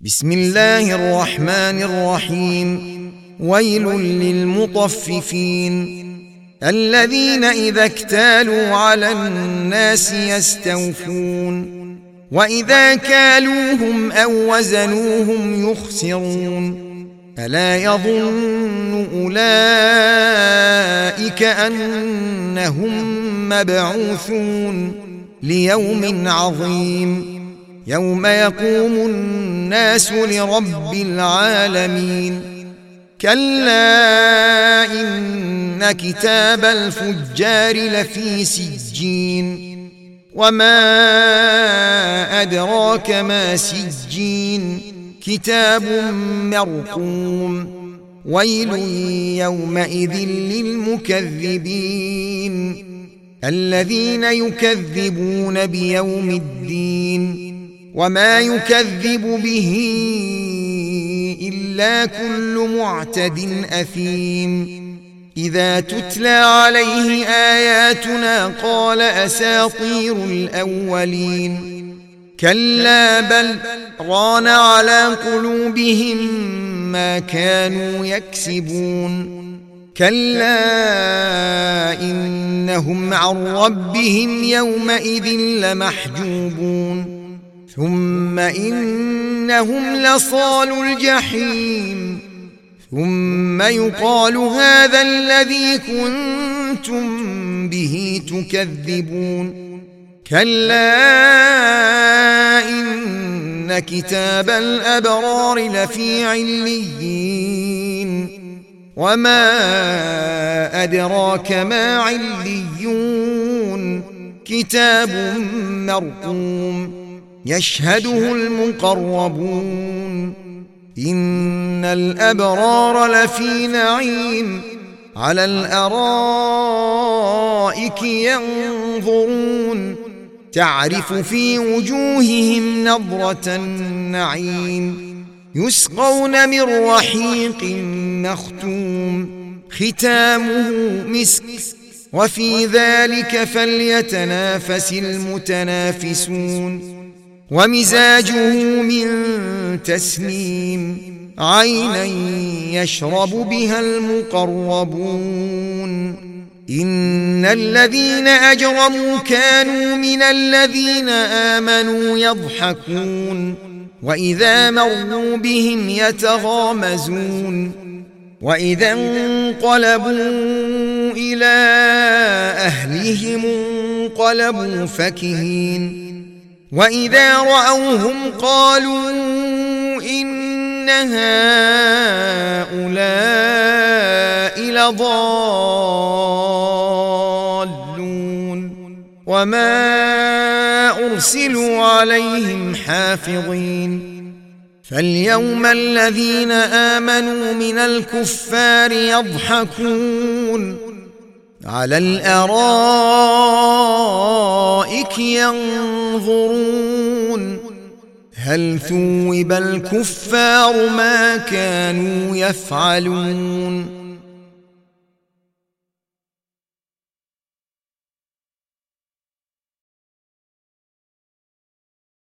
بسم الله الرحمن الرحيم. ويل للمطففين الذين إذا اكتالوا على الناس يستوفون وإذا كالوهم أو وزنوهم يخسرون ألا يظن أولئك أنهم مبعوثون ليوم عظيم يوم يقوم الناس لرب العالمين كلا إن كتاب الفجار لفي سجين وما أدراك ما سجين كتاب مرقوم ويل يومئذ للمكذبين الذين يكذبون بيوم الدين وما يكذب به إلا كل معتد أثيم إذا تتلى عليه آياتنا قال أساطير الأولين كلا بل ران على قلوبهم ما كانوا يكسبون كلا إنهم عن ربهم يومئذ لمحجوبون ثم إنهم لصالو الجحيم ثم يقال هذا الذي كنتم به تكذبون كلا إن كتاب الأبرار لفي عليين وما أدراك ما عليون كتاب مرقوم يشهده المقربون إن الأبرار لفي نعيم على الأرائك ينظرون تعرف في وجوههم نضرة النعيم يسقون من رحيق مختوم ختامه مسك وفي ذلك فليتنافس المتنافسون ومزاجه من تسنيم عينا يشرب بها المقربون إن الذين أجرموا كانوا من الذين آمنوا يضحكون وإذا مروا بهم يتغامزون وإذا انقلبوا إلى أهلهم انقلبوا فكهين وإذا رأوهم قالوا إن هؤلاء لضالون وما أرسلوا عليهم حافظين فاليوم الذين آمنوا من الكفار يضحكون على الأرائك ينظرون هل ثوب الكفار ما كانوا يفعلون